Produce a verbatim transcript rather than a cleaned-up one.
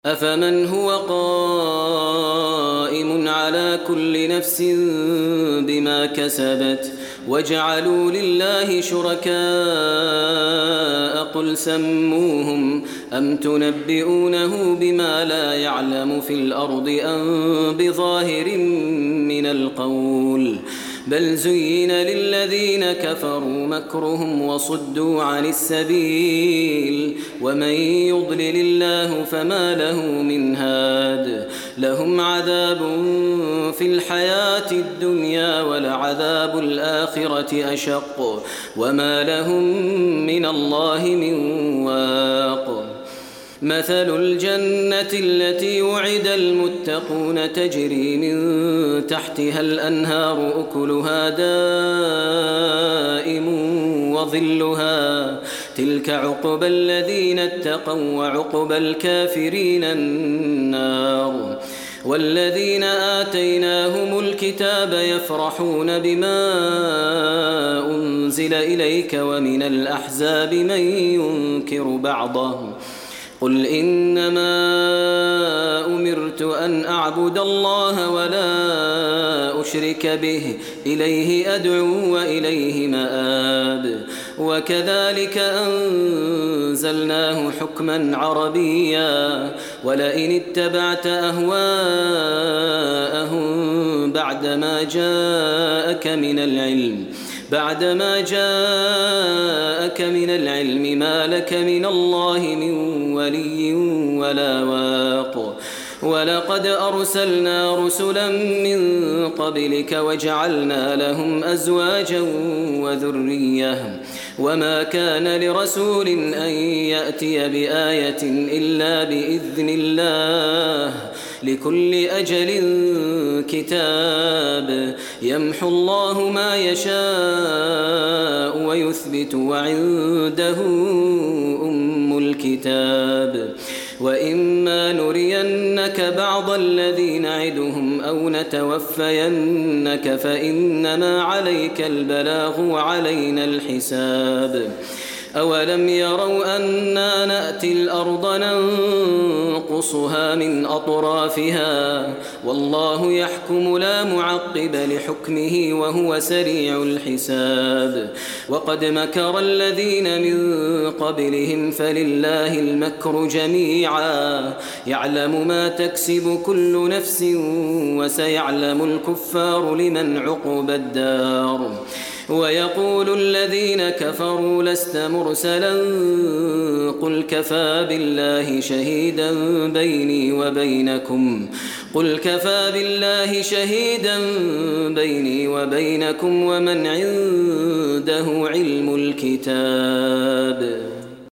أفمن هو قائم على كل نفس بما كسبت وجعلوا لله شركاء قل سموهم أم تنبئونه بما لا يعلم في الأرض أم بظاهر من القول بل زين للذين كفروا مكرهم وصدوا عن السبيل ومن يضلل الله فما له من هاد لهم عذاب في الحياة الدنيا ولعذاب الآخرة أشق وما لهم من الله من واق مثل الجنة التي وعد المتقون تجري من تحتها الأنهار أكلها دائم وظلها تلك عقبى الذين اتقوا وعقبى الكافرين النار والذين آتيناهم الكتاب يفرحون بما أنزل إليك ومن الأحزاب من ينكر بعضه قل إنما أمرت أن أعبد الله ولا أشرك به إليه أدعو وإليه مآب وكذلك أنزلناه حكما عربيا ولئن اتبعت أهواءهم بعدما جاءك من العلم بعدما جاءك من العلم ما لك من الله من ولي ولا واق ولقد أرسلنا رسلا من قبلك وجعلنا لهم أزواجا وذرية وما كان لرسول أن يأتي بآية إلا بإذن الله لكل أجل كتاب يمحو الله ما يشاء ويثبت وعنده أم الكتاب وإما نرينك بعض الذي نعدهم أو نتوفينك فإنما عليك البلاغ وعلينا الحساب أولم يروا أنا نأتي الأرض ننقصها من أطرافها والله يحكم لا معقب لحكمه وهو سريع الحساب وقد مكر الذين من قبلهم فلله المكر جميعا يعلم ما تكسب كل نفس وسيعلم الكفار لمن عقبى الدار ويقول الذين كفروا لست مرسلا قل كفى بالله شهيدا بيني وبينكم قل كفى بالله شهيدا بيني وبينكم ومن عنده علم الكتاب